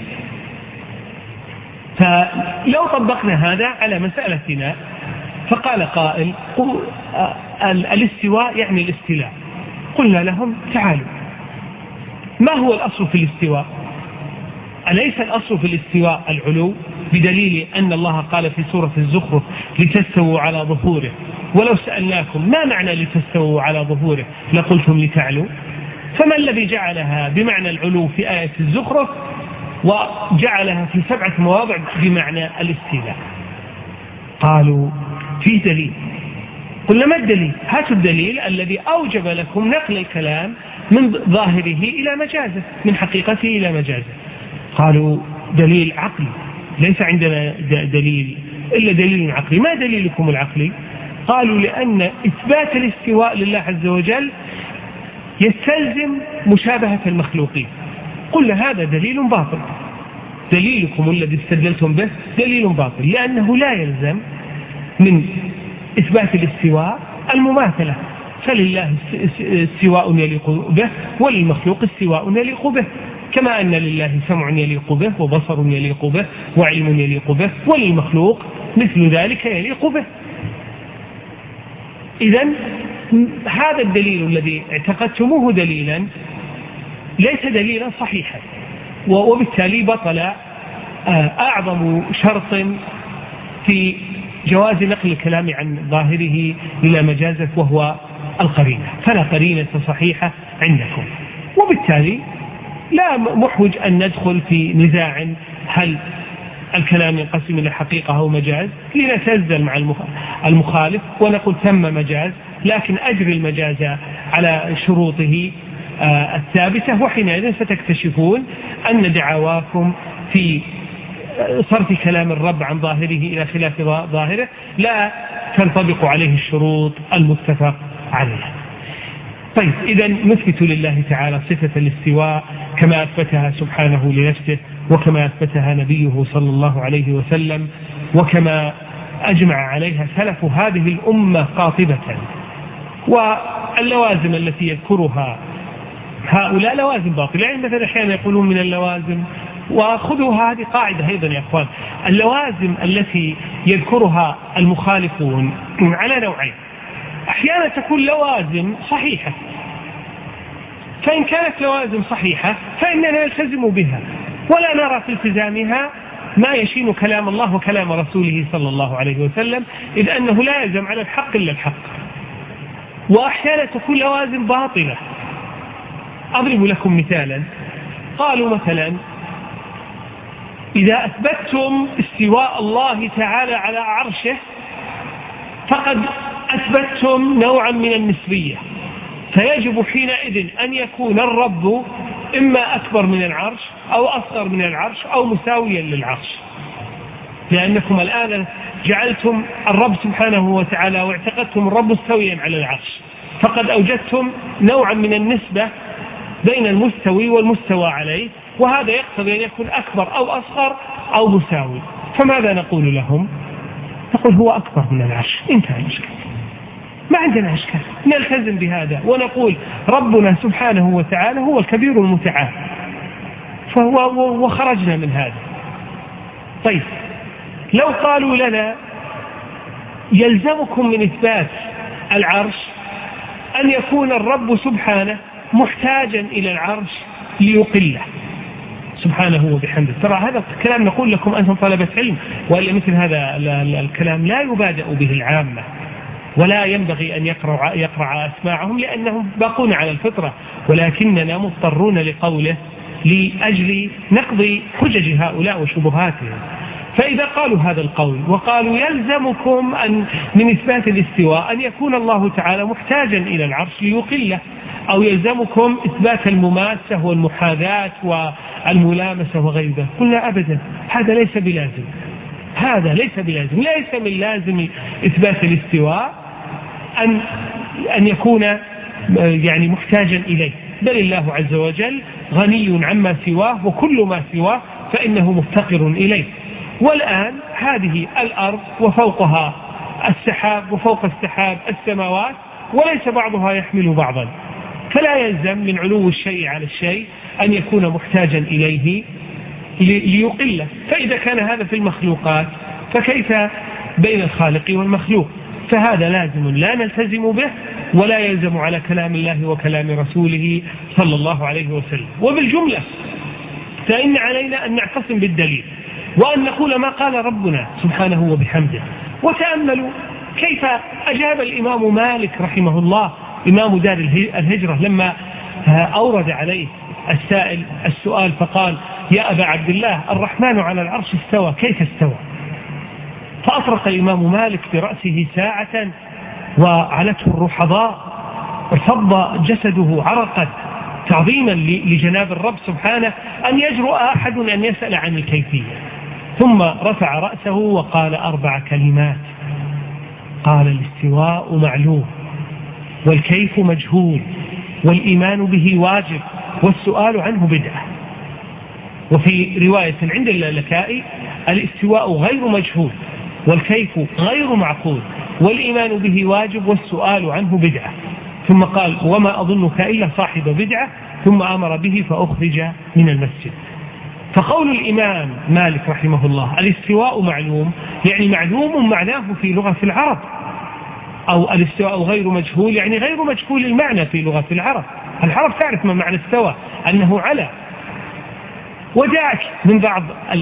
فلو طبقنا هذا على مسألتنا فقال قائل الاستواء يعني الاستيلاء، قلنا لهم تعالوا ما هو الأصل في الاستواء؟ أليس الأصل في الاستواء العلو؟ بدليل أن الله قال في سورة الزخرف لتستووا على ظهوره. ولو سألناكم ما معنى لتستووا على ظهوره لقلتم لتعلوا. فما الذي جعلها بمعنى العلو في آية الزخرف وجعلها في سبعة مواضع بمعنى الاستيلاء؟ قالوا فيه دليل. قلنا ما الدليل؟ هاتوا الدليل الذي أوجب لكم نقل الكلام من ظاهره إلى مجازه، من حقيقته إلى مجازه. قالوا دليل عقلي، ليس عندنا دليل إلا دليل عقلي. ما دليلكم العقلي؟ قالوا لأن إثبات الاستواء لله عز وجل يستلزم مشابهة المخلوقين. قلنا هذا دليل باطل، دليلكم الذي استدلتم به دليل باطل، لأنه لا يلزم من إثبات الاستواء المماثلة، فلله استواء يليق به وللمخلوق استواء يليق به، كما أن لله سمع يليق به وبصر يليق به وعلم يليق به، وللمخلوق مثل ذلك يليق به. إذن هذا الدليل الذي اعتقدتموه دليلا ليس دليلا صحيحا، وبالتالي بطل أعظم شرط في جواز نقل الكلام عن ظاهره إلى مجازه، وهو القرينة. فلا قرينة صحيحة عندكم، وبالتالي لا محوج أن ندخل في نزاع هل الكلام ينقسم إلى حقيقة أو مجاز، لنتنزل مع المخالف ونقول ثم مجاز، لكن أجري المجاز على شروطه الثابتة، وحينئذ ستكتشفون أن دعواكم في صرف كلام الرب عن ظاهره إلى خلاف ظاهره لا تنطبق عليه الشروط المتفق عليها. طيب، إذا نثبت لله تعالى صفة الاستواء كما أثبتها سبحانه لنفسه، وكما أثبتها نبيه صلى الله عليه وسلم، وكما أجمع عليها سلف هذه الأمة قاطبة. واللوازم التي يذكرها هؤلاء لوازم باطلة، يعني مثلا أحيانا يقولون من اللوازم، وخذوا هذه قاعدة أيضا يا أخوان، اللوازم التي يذكرها المخالفون على نوعين. أحيانا تكون لوازم صحيحة، فإن كانت لوازم صحيحة فإننا نلتزم بها ولا نرى في التزامها ما يشين كلام الله وكلام رسوله صلى الله عليه وسلم، إذ أنه لا يلزم على الحق إلا الحق. وأحيانا تكون لوازم باطلة. أضرب لكم مثالا. قالوا مثلا إذا أثبتتم استواء الله تعالى على عرشه فقد أثبتتم نوعا من النسبية، فيجب حينئذ أن يكون الرب إما أكبر من العرش أو أصغر من العرش أو مساويا للعرش، لأنكم الآن جعلتم الرب سبحانه وتعالى واعتقدتم الرب مستويا على العرش، فقد أوجدتم نوعا من النسبة بين المستوي والمستوى عليه، وهذا يقتضي أن يكون أكبر أو أصغر أو مساوي. فماذا نقول لهم؟ نقول هو أكبر من العرش، انتهى المشكلة، ما عندنا أشكال، نلتزم بهذا ونقول ربنا سبحانه وتعالى هو الكبير المتعال، وخرجنا من هذا. طيب، لو قالوا لنا يلزمكم من إثبات العرش أن يكون الرب سبحانه محتاجا إلى العرش ليقله سبحانه وبحمده، ترى هذا الكلام نقول لكم أنتم طلبة علم، وإلا مثل هذا الكلام لا يبادأ به العامة، ولا ينبغي أن يقرع, يقرع أسماعهم لأنهم باقون على الفطرة، ولكننا مضطرون لقوله لأجل نقضي حجج هؤلاء وشبهاتهم. فإذا قالوا هذا القول وقالوا يلزمكم أن من إثبات الاستواء أن يكون الله تعالى محتاجا إلى العرش ليقله، أو يلزمكم إثبات المماسة والمحاذاة والملامسة وغير ذلك، قلنا أبدا، هذا ليس بلازم، هذا ليس بلازم، ليس من لازم إثبات الاستواء أن أن يكون يعني محتاجا إليه، بل الله عز وجل غني عما سواه، وكل ما سواه فإنه مفتقر إليه. والآن هذه الأرض وفوقها السحاب وفوق السحاب السماوات، وليس بعضها يحمل بعضا، فلا يلزم من علو الشيء على الشيء أن يكون محتاجا إليه ليقله. فإذا كان هذا في المخلوقات فكيف بين الخالق والمخلوق؟ فهذا لازم لا نلتزم به ولا يلزم على كلام الله وكلام رسوله صلى الله عليه وسلم. وبالجملة فإن علينا أن نعتصم بالدليل وأن نقول ما قال ربنا سبحانه وبحمده. وتأملوا كيف أجاب الإمام مالك رحمه الله إمام دار الهجرة لما أورد عليه السائل السؤال فقال: يا أبا عبد الله، الرحمن على العرش استوى، كيف استوى؟ فأطرق الإمام مالك برأسه ساعة وعلته الرحضاء وفض جسده عرقا تعظيما لجناب الرب سبحانه أن يجرؤ أحد أن يسأل عن الكيفية. ثم رفع رأسه وقال أربع كلمات، قال: الاستواء معلوم، والكيف مجهول، والإيمان به واجب، والسؤال عنه بدعة. وفي رواية عند اللالكائي: الاستواء غير مجهول، والكيف غير معقول، والإيمان به واجب، والسؤال عنه بدعة. ثم قال: وما أظنك إلا صاحب بدعة، ثم أمر به فأخرج من المسجد. فقول الإمام مالك رحمه الله الاستواء معلوم، يعني معلوم معناه في لغة العرب، أو الاستواء غير مجهول يعني غير مجهول المعنى في لغة العرب. العرب تعرف ما معنى استوى، أنه على. وجاءت من بعض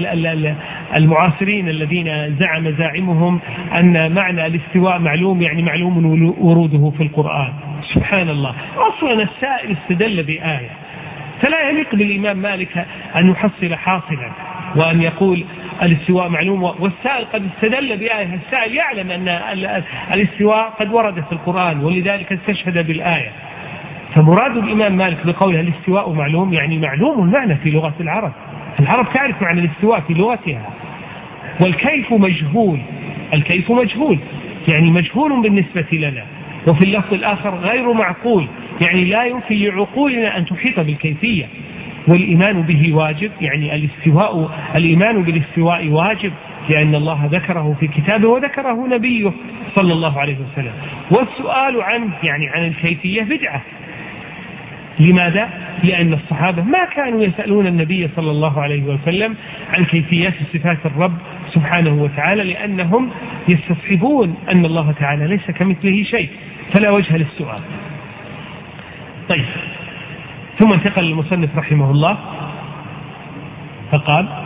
المعاصرين الذين زعم زاعمهم أن معنى الاستواء معلوم يعني معلوم وروده في القرآن. سبحان الله، أصلا السائل استدل بآية، فلا يليق بالإمام مالك أن يحصل حاصلا وأن يقول الاستواء معلوم والسائل قد استدل بآية. السائل يعلم أن الاستواء قد ورد في القرآن ولذلك استشهد بالآية. فمراد الإمام مالك بقوله الاستواء معلوم يعني معلوم المعنى في لغة العرب. العرب تعرف معنى الاستواء في لغتها. والكيف مجهول، الكيف مجهول يعني مجهول بالنسبة لنا. وفي اللفظ الآخر غير معقول يعني لا يمكن لعقولنا أن تحيط بالكيفية. والإيمان به واجب يعني الاستواء، الإيمان بالاستواء واجب لأن الله ذكره في كتابه وذكره نبيه صلى الله عليه وسلم. والسؤال عنه يعني عن الكيفية بدعة. لماذا؟ لأن الصحابة ما كانوا يسألون النبي صلى الله عليه وسلم عن كيفيات صفات الرب سبحانه وتعالى، لأنهم يستصحبون أن الله تعالى ليس كمثله شيء، فلا وجه للسؤال. طيب، ثم انتقل المصنف رحمه الله فقال: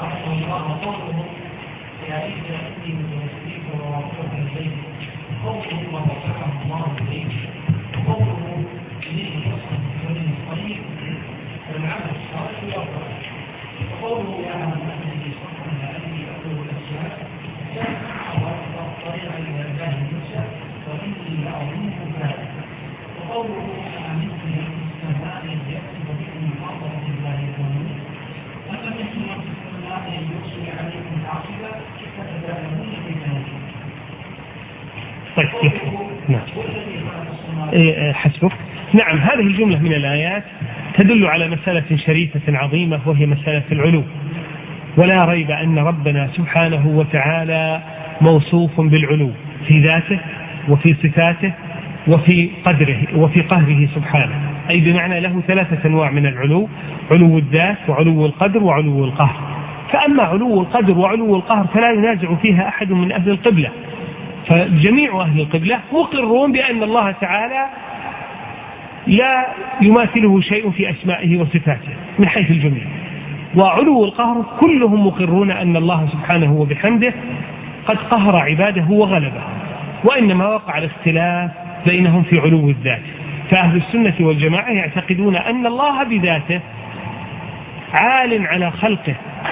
طيب نعم إيه حسبك. نعم، هذه الجملة من الآيات تدل على مسألة شريفة عظيمة وهي مسألة العلو. ولا ريب أن ربنا سبحانه وتعالى موصوف بالعلو في ذاته وفي صفاته وفي قدره وفي قهره سبحانه، أي بمعنى له ثلاثة أنواع من العلو: علو الذات وعلو القدر وعلو القهر. فأما علو القدر وعلو القهر فلا ينازع فيها أحد من أهل القبلة، فجميع أهل القبلة مقرون بأن الله تعالى لا يماثله شيء في أسمائه وصفاته من حيث الجميع. وعلو القهر كلهم مقرون أن الله سبحانه وبحمده قد قهر عباده وغلبه، وإنما وقع الاختلاف بينهم في علو الذات. فأهل السنة والجماعة يعتقدون أن الله بذاته عال على خلقه،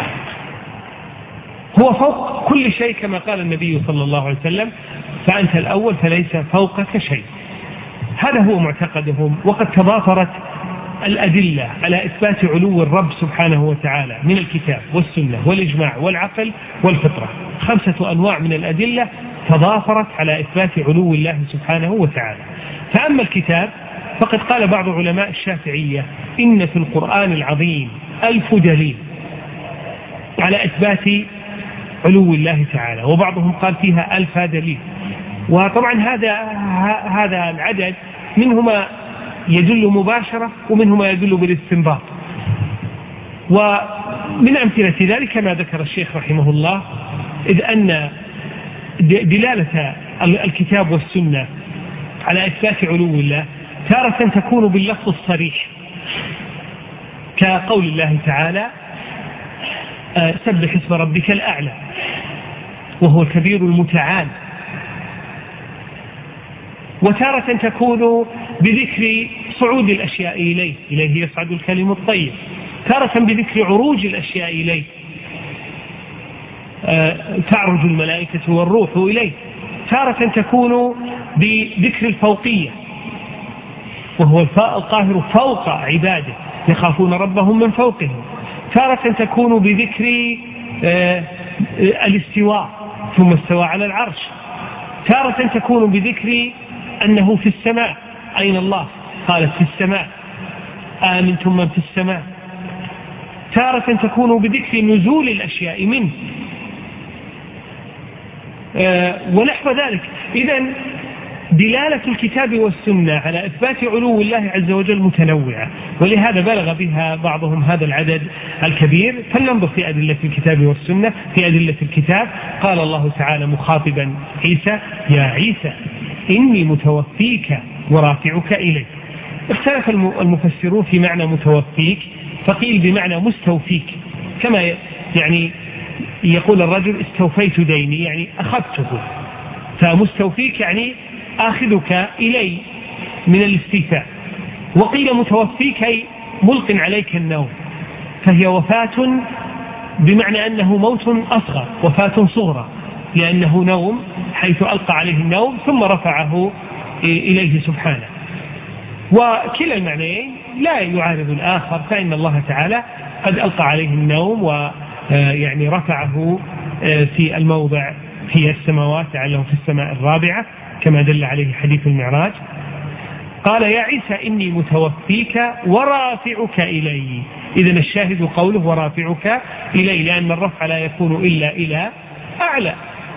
هو فوق كل شيء كما قال النبي صلى الله عليه وسلم: فأنت الأول فليس فوقك شيء. هذا هو معتقدهم. وقد تضافرت الأدلة على إثبات علو الرب سبحانه وتعالى من الكتاب والسنة والإجماع والعقل والفطرة. خمسة أنواع من الأدلة تضافرت على إثبات علو الله سبحانه وتعالى. فأما الكتاب فقد قال بعض علماء الشافعية: إن في القرآن العظيم ألف دليل على إثبات علو الله تعالى، وبعضهم قال فيها ألف دليل. وطبعا هذا هذا العدد منهما يدل مباشرة ومنهما يدل بالاستنباط. ومن أمثلة ذلك ما ذكر الشيخ رحمه الله، إذ أن دلالة الكتاب والسنة على إثبات علو الله تارة تكون باللفظ الصريح كقول الله تعالى سبح اسم ربك الأعلى وهو الكبير المتعال، وتارة تكون بذكر صعود الأشياء إليه، إليه يصعد الكلم الطيب، تارة بذكر عروج الأشياء إليه، تعرج الملائكة والروح إليه، تارة تكون بذكر الفوقية وهو القاهر فوق عباده يخافون ربهم من فوقهم، تارة تكون بذكر الاستواء ثم استوى على العرش، تارة تكون بذكر أنه في السماء. أين الله؟ قالت في السماء. آمنتم من في السماء. تارة تكون بذكر نزول الأشياء منه ونحو ذلك. إذن دلالة الكتاب والسنة على إثبات علو الله عز وجل متنوعة، ولهذا بلغ بها بعضهم هذا العدد الكبير. فلننظر في أدلة الكتاب والسنة. في أدلة الكتاب قال الله تعالى مخاطبا عيسى: يا عيسى إني متوفيك ورافعك إلي. اختلف المفسرون في معنى متوفيك، فقيل بمعنى مستوفيك، كما يعني يقول الرجل استوفيت ديني يعني أخذته، فمستوفيك يعني آخذك إلي من الاستيفاء. وقيل متوفيك أي ملق عليك النوم، فهي وفاة بمعنى أنه موت أصغر، وفاة صغرى، لأنه نوم حيث ألقى عليه النوم ثم رفعه إليه سبحانه. وكلا المعنيين لا يعارض الآخر، فإن الله تعالى قد ألقى عليه النوم ويعني رفعه في الموضع في السماوات، لعله في السماء الرابعة كما دل عليه حديث المعراج. قال: يا عيسى إني متوفيك ورافعك إلي. إذن الشاهد قوله ورافعك إلي، لأن الرفع لا يكون إلا إلى أعلى.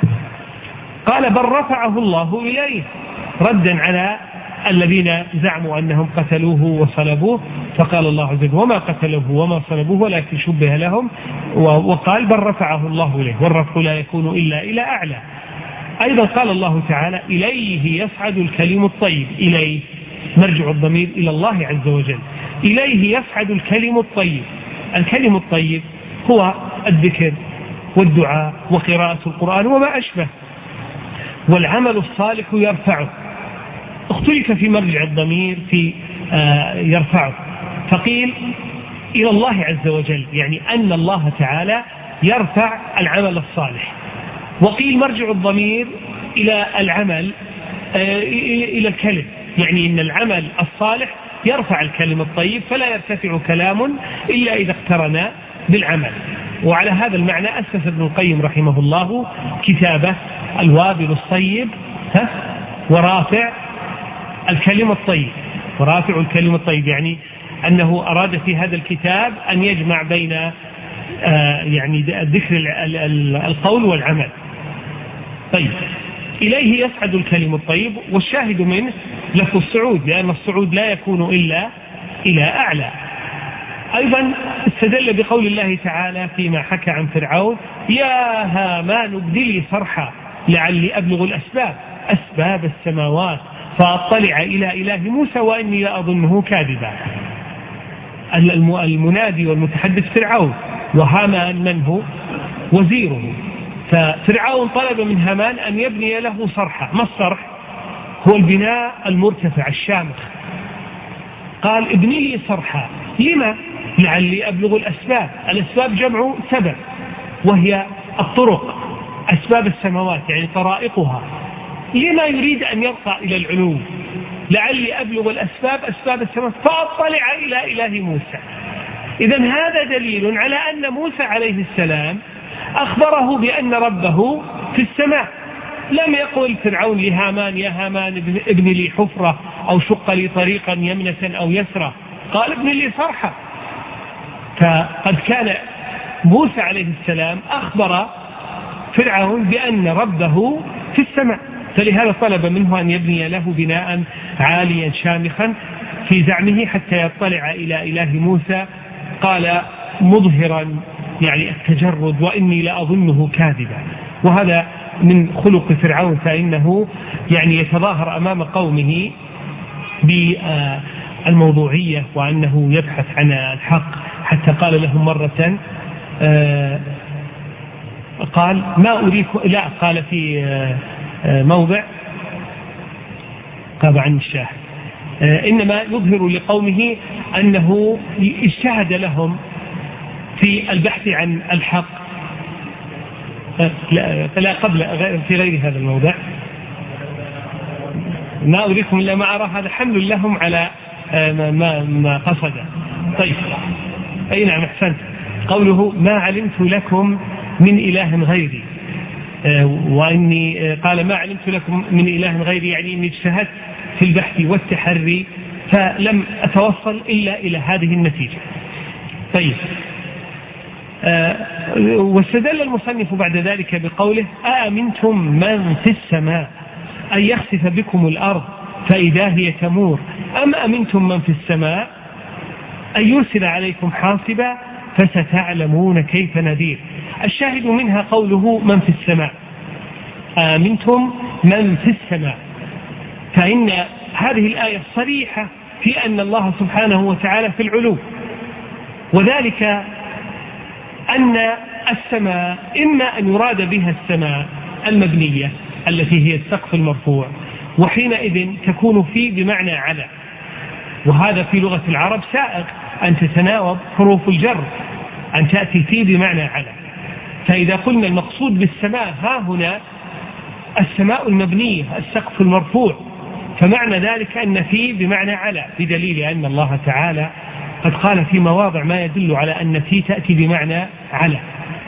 قال: بل رفعه الله إليه، ردا على الذين زعموا أنهم قتلوه وصلبوه، فقال الله عز وجل: وما قتلوه وما صلبوه ولكن شبه لهم، وقال: بل رفعه الله إليه، والرفع لا يكون إلا إلى أعلى. أيضا قال الله تعالى: إليه يصعد الكلم الطيب. إليه مرجع الضمير إلى الله عز وجل. إليه يصعد الكلم الطيب. الكلم الطيب هو الذكر والدعاء وقراءة القرآن وما أشبه، والعمل الصالح يرفعه. اختلف في مرجع الضمير في آه يرفعه، فقيل إلى الله عز وجل، يعني أن الله تعالى يرفع العمل الصالح. وقيل مرجع الضمير إلى العمل آه إلى الكلم، يعني إن العمل الصالح يرفع الكلم الطيب، فلا يرتفع كلام إلا إذا اقترن بالعمل. وعلى هذا المعنى أسس ابن القيم رحمه الله كتابه الوابل الصيب ها ورافع الكلم الطيب. ورافع الكلم الطيب يعني أنه أراد في هذا الكتاب أن يجمع بين آه يعني ذكر القول والعمل. طيب، إليه يصعد الكلم الطيب، والشاهد منه لفظ الصعود، لأن الصعود لا يكون إلا إلى أعلى. أيضا استدل بقول الله تعالى فيما حكى عن فرعون: يا هامان ابن لي صرحا لعلي أبلغ الأسباب أسباب السماوات فأطلع إلى إله موسى وإني لأظنه كاذبا. المنادي والمتحدث فرعون، وهامان من هو؟ وزيره. ففرعون طلب من هامان أن يبني له صرحا. ما الصرح؟ هو البناء المرتفع الشامخ. قال: ابني لي صرحا. لما؟ لعلي أبلغ الأسباب. الأسباب جمع سبب، وهي الطرق، أسباب السماوات يعني طرائقها. لما يريد أن يرقى إلى العلو؟ لعلي أبلغ الأسباب أسباب السماوات فأطلع إلى إله موسى. إذن هذا دليل على أن موسى عليه السلام أخبره بأن ربه في السماء. لم يقل فرعون لهامان: يا هامان ابن لي حفرة أو شق لي طريقا يمنة أو يسرى. قال: ابن لي صرحا. فقد كان موسى عليه السلام أخبر فرعون بأن ربه في السماء، فلهذا طلب منه أن يبني له بناء عاليا شامخا في زعمه حتى يطلع إلى إله موسى. قال مظهرا يعني التجرد: وإني لأظنه كاذبا. وهذا من خلق فرعون، فإنه يعني يتظاهر أمام قومه بالموضوعية وأنه يبحث عن الحق، حتى قال لهم مرة قال ما أريكم، لا قال في موضع غاب عن الشاهد، إنما يظهر لقومه أنه اجتهد لهم في البحث عن الحق. لا قبل في غير هذا الموضع ما أريكم إلا ما أرى، هذا حمل لهم على ما, ما قصد. طيب أي نعم أحسنت، قوله ما علمت لكم من إله غيري، وإني قال ما علمت لكم من إله غيري، يعني إني اجتهدت في البحث والتحري فلم أتوصل إلا إلى هذه النتيجة. طيب واستدل المصنف بعد ذلك بقوله أأمنتم من في السماء أن يخسف بكم الأرض فإذا هي تمور أم أمنتم من في السماء أن يرسل عليكم حاصبا فستعلمون كيف نذير. الشاهد منها قوله من في السماء، آمنتم من في السماء، فإن هذه الآية صريحة في أن الله سبحانه وتعالى في العلو، وذلك أن السماء إما أن يراد بها السماء المبنية التي هي السقف المرفوع، وحينئذ تكون في بمعنى على، وهذا في لغة العرب سائق أن تتناوب حروف الجر أن تأتي في بمعنى على. فإذا قلنا المقصود بالسماء ها هنا السماء المبنية السقف المرفوع، فمعنى ذلك أن في بمعنى على، بدليل أن الله تعالى قد قال في مواضع ما يدل على أن في تأتي بمعنى على.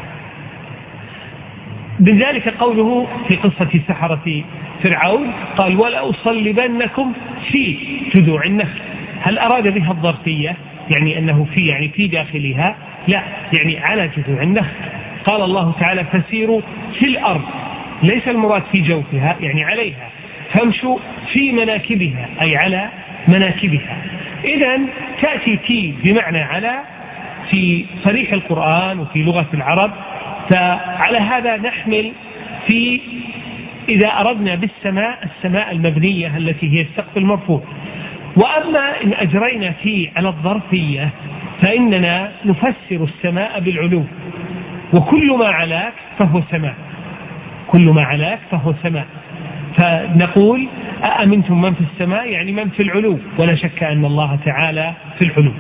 من ذلك قوله في قصة سحرة فرعون قال ولأصلبنكم في جذوع النخل، هل أراد بها الظرفية يعني أنه في يعني في داخلها؟ لا، يعني على جذوع النخل. قال الله تعالى فسيروا في الأرض، ليس المراد في جوفها يعني عليها، فامشوا في مناكبها أي على مناكبها. إذن تأتي في بمعنى على في صريح القرآن وفي لغة العرب. فعلى هذا نحمل في إذا أردنا بالسماء السماء المبنية التي هي السقف المرفوع. وأما إن أجرينا في على الظرفية فإننا نفسر السماء بالعلو، وكل ما علاك فهو سماء، كل ما علاك فهو سماء. فنقول أأمنتم من في السماء يعني من في العلو، ولا شك أن الله تعالى في العلو.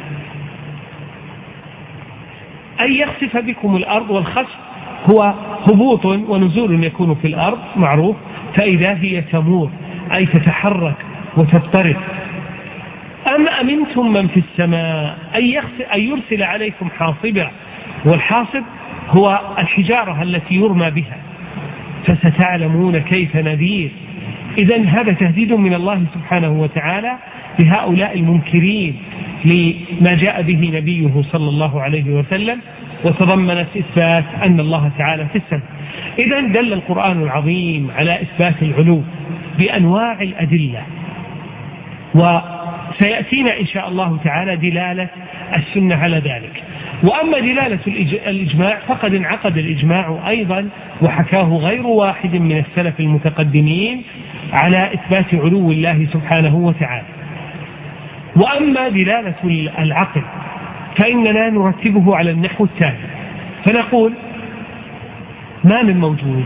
أن يخسف بكم الأرض، والخسف هو هبوط ونزول يكون في الأرض معروف، فإذا هي تمور أي تتحرك وتضطرب. أم أمنتم من في السماء أن يرسل عليكم حاصبا، والحاصب هو الحجارة التي يرمى بها، فستعلمون كيف نذير. إذن هذا تهديد من الله سبحانه وتعالى لهؤلاء المنكرين لما جاء به نبيه صلى الله عليه وسلم، وتضمنت إثبات أن الله تعالى في السماء. إذن دل القرآن العظيم على إثبات العلو بأنواع الأدلة، وسيأتينا إن شاء الله تعالى دلالة السنة على ذلك. وأما دلالة الإجماع فقد انعقد الإجماع أيضا، وحكاه غير واحد من السلف المتقدمين على إثبات علو الله سبحانه وتعالى. وأما دلالة العقل فإننا نرتبه على النحو التالي، فنقول ما من موجود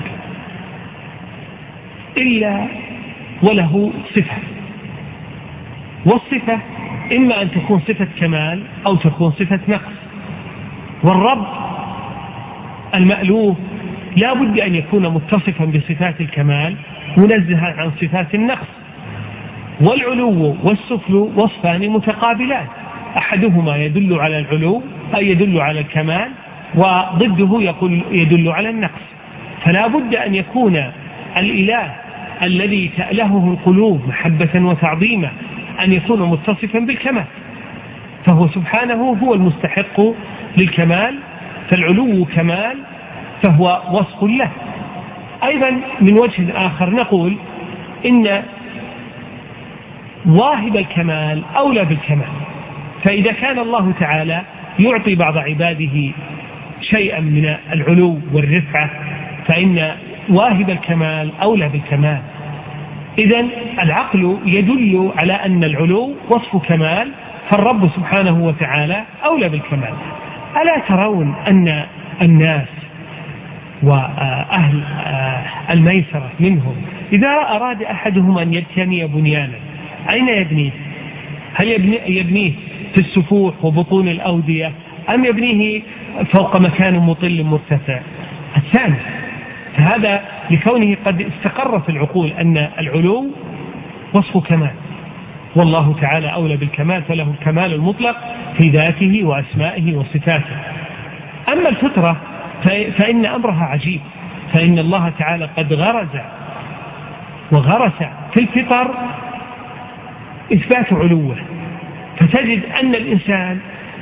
إلا وله صفة، والصفة إما أن تكون صفة كمال أو تكون صفة نقص. والرب المألوف لا بد أن يكون متصفا بصفات الكمال منزها عن صفات النقص. والعلو والسفل وصفان متقابلان، أحدهما يدل على العلو أي يدل على الكمال، وضده يقول يدل على النقص. فلا بد أن يكون الإله الذي تألهه القلوب محبة وتعظيما أن يكون متصفا بالكمال، فهو سبحانه هو المستحق للكمال، فالعلو كمال فهو وصف له. أيضا من وجه آخر نقول إن واهب الكمال أولى بالكمال، فإذا كان الله تعالى يعطي بعض عباده شيئا من العلو والرفعة فإن واهب الكمال أولى بالكمال. إذن العقل يدل على أن العلو وصف كمال، فالرب سبحانه وتعالى أولى بالكمال. ألا ترون أن الناس وأهل الميسرة منهم إذا أراد أحدهم أن يبتني بنيانا أين يبنيه؟ هل يبنيه في السفوح وبطون الأودية أم يبنيه فوق مكان مطل مرتفع؟ الثاني. فهذا لكونه قد استقر في العقول أن العلو وصف كمال، والله تعالى أولى بالكمال، فله الكمال المطلق في ذاته وأسمائه وصفاته. أما الفطرة فإن أمرها عجيب، فإن الله تعالى قد غرز وغرس في الفطر إثبات علوه، فتجد أن الإنسان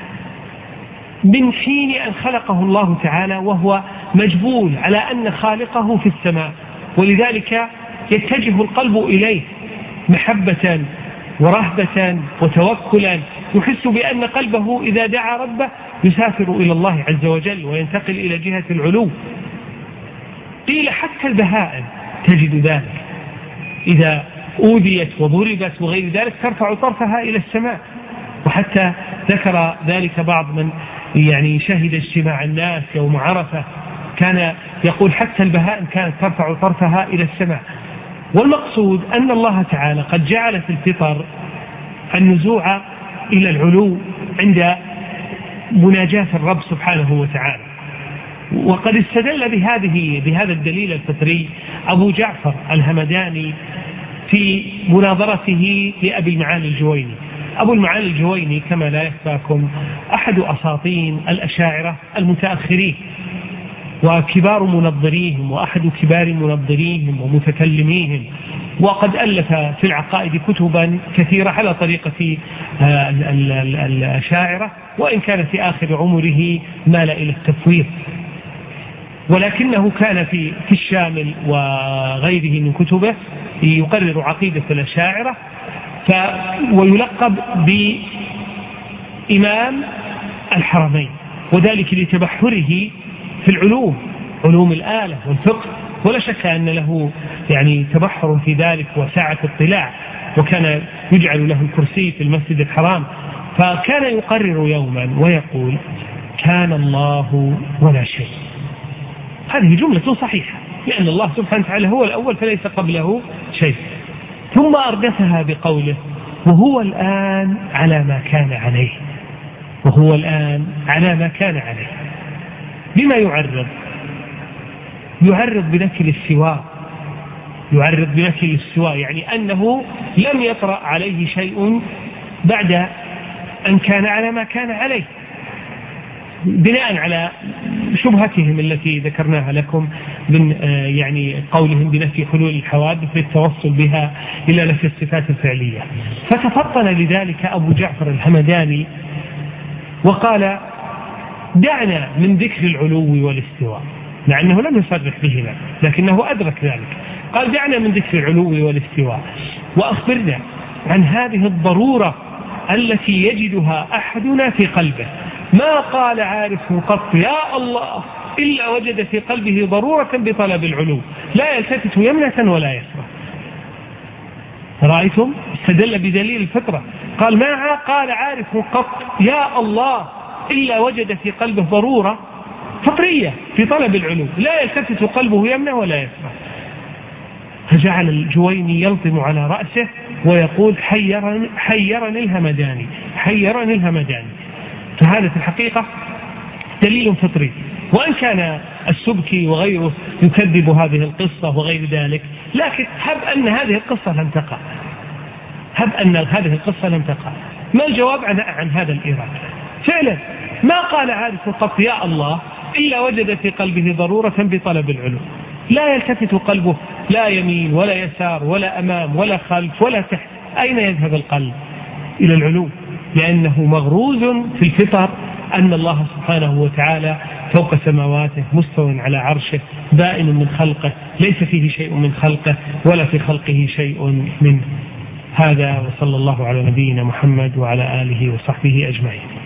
من حين أن خلقه الله تعالى وهو مجبول على أن خالقه في السماء، ولذلك يتجه القلب إليه محبة ورهبة وتوكلا، يحس بأن قلبه إذا دعا ربه يسافر إلى الله عز وجل وينتقل إلى جهة العلو. قيل حتى البهائم تجد ذلك، إذا أوذيت وضربت وغير ذلك ترفع طرفها إلى السماء. وحتى ذكر ذلك بعض من يعني شهد اجتماع الناس يوم عرفة، كان يقول حتى البهائم كانت ترفع طرفها إلى السماء. والمقصود أن الله تعالى قد جعل في الفطر النزوع إلى العلو عند مناجاة الرب سبحانه وتعالى. وقد استدل بهذه بهذا الدليل الفطري أبو جعفر الهمداني في مناظرته لأبي المعالي الجويني. أبو المعالي الجويني كما لا يخفاكم أحد أساطين الأشاعرة المتأخرين وكبار منظريهم وأحد كبار منظريهم ومتكلميهم، وقد ألف في العقائد كتبا كثيرة على طريقة الأشاعرة، وإن كان في آخر عمره مال إلى التفويض، ولكنه كان في في الشامل وغيره من كتبه يقرر عقيدة الأشاعرة، ف ويلقب بإمام الحرمين، وذلك لتبحره في العلوم، علوم الآلة والفقه، ولا شك أن له يعني تبحر في ذلك وسعة اطلاع، وكان يجعل له الكرسي في المسجد الحرام. فكان يقرر يوما ويقول كان الله ولا شيء. هذه جملة صحيحة، لأن الله سبحانه وتعالى هو الأول فليس قبله شيء. ثم أردفها بقوله وهو الآن على ما كان عليه، وهو الآن على ما كان عليه. بما يعرض؟ يعرض بنفي الاستواء، يعرض بنفي الاستواء يعني أنه لم يطرأ عليه شيء بعد أن كان على ما كان عليه، بناء على شبهتهم التي ذكرناها لكم من يعني قولهم بنفي حلول الحوادث للتوصل بها إلى نفي الصفات الفعلية. فتفطن لذلك أبو جعفر الهمداني وقال دعنا من ذكر العلو والاستواء، مع أنه لم يصرح بهما لكنه أدرك ذلك. قال دعنا من ذكر العلو والاستواء وأخبرنا عن هذه الضرورة التي يجدها أحدنا في قلبه. ما قال عارف قط يا الله إلا وجد في قلبه ضرورة بطلب العلو، لا يلتفت يمنة ولا يسرى. رأيتم؟ استدل بدليل الفطرة. قال ما قال عارف قط يا الله إلا وجد في قلبه ضرورة فطرية في طلب العلو، لا يلتفت قلبه يمنة ولا يسرى. فجعل الجويني يلطم على رأسه ويقول حيرني, حيرني الهمداني حيرني الهمداني. فهذا في الحقيقة دليل فطري، وإن كان السبكي وغيره يكذب هذه القصة وغير ذلك، لكن هب أن هذه القصة لم تقع، هب أن هذه القصة لم تقع، ما الجواب عن, عن هذا الإيراد؟ فعلا ما قال عارف قط يا الله إلا وجد في قلبه ضرورة بطلب العلو، لا يلتفت قلبه لا يمين ولا يسار ولا أمام ولا خلف ولا تحت. أين يذهب القلب؟ إلى العلو، لأنه مغروز في الفطر أن الله سبحانه وتعالى فوق سماواته مستوى على عرشه بائن من خلقه، ليس فيه شيء من خلقه ولا في خلقه شيء منه. هذا وصلى الله على نبينا محمد وعلى آله وصحبه أجمعين.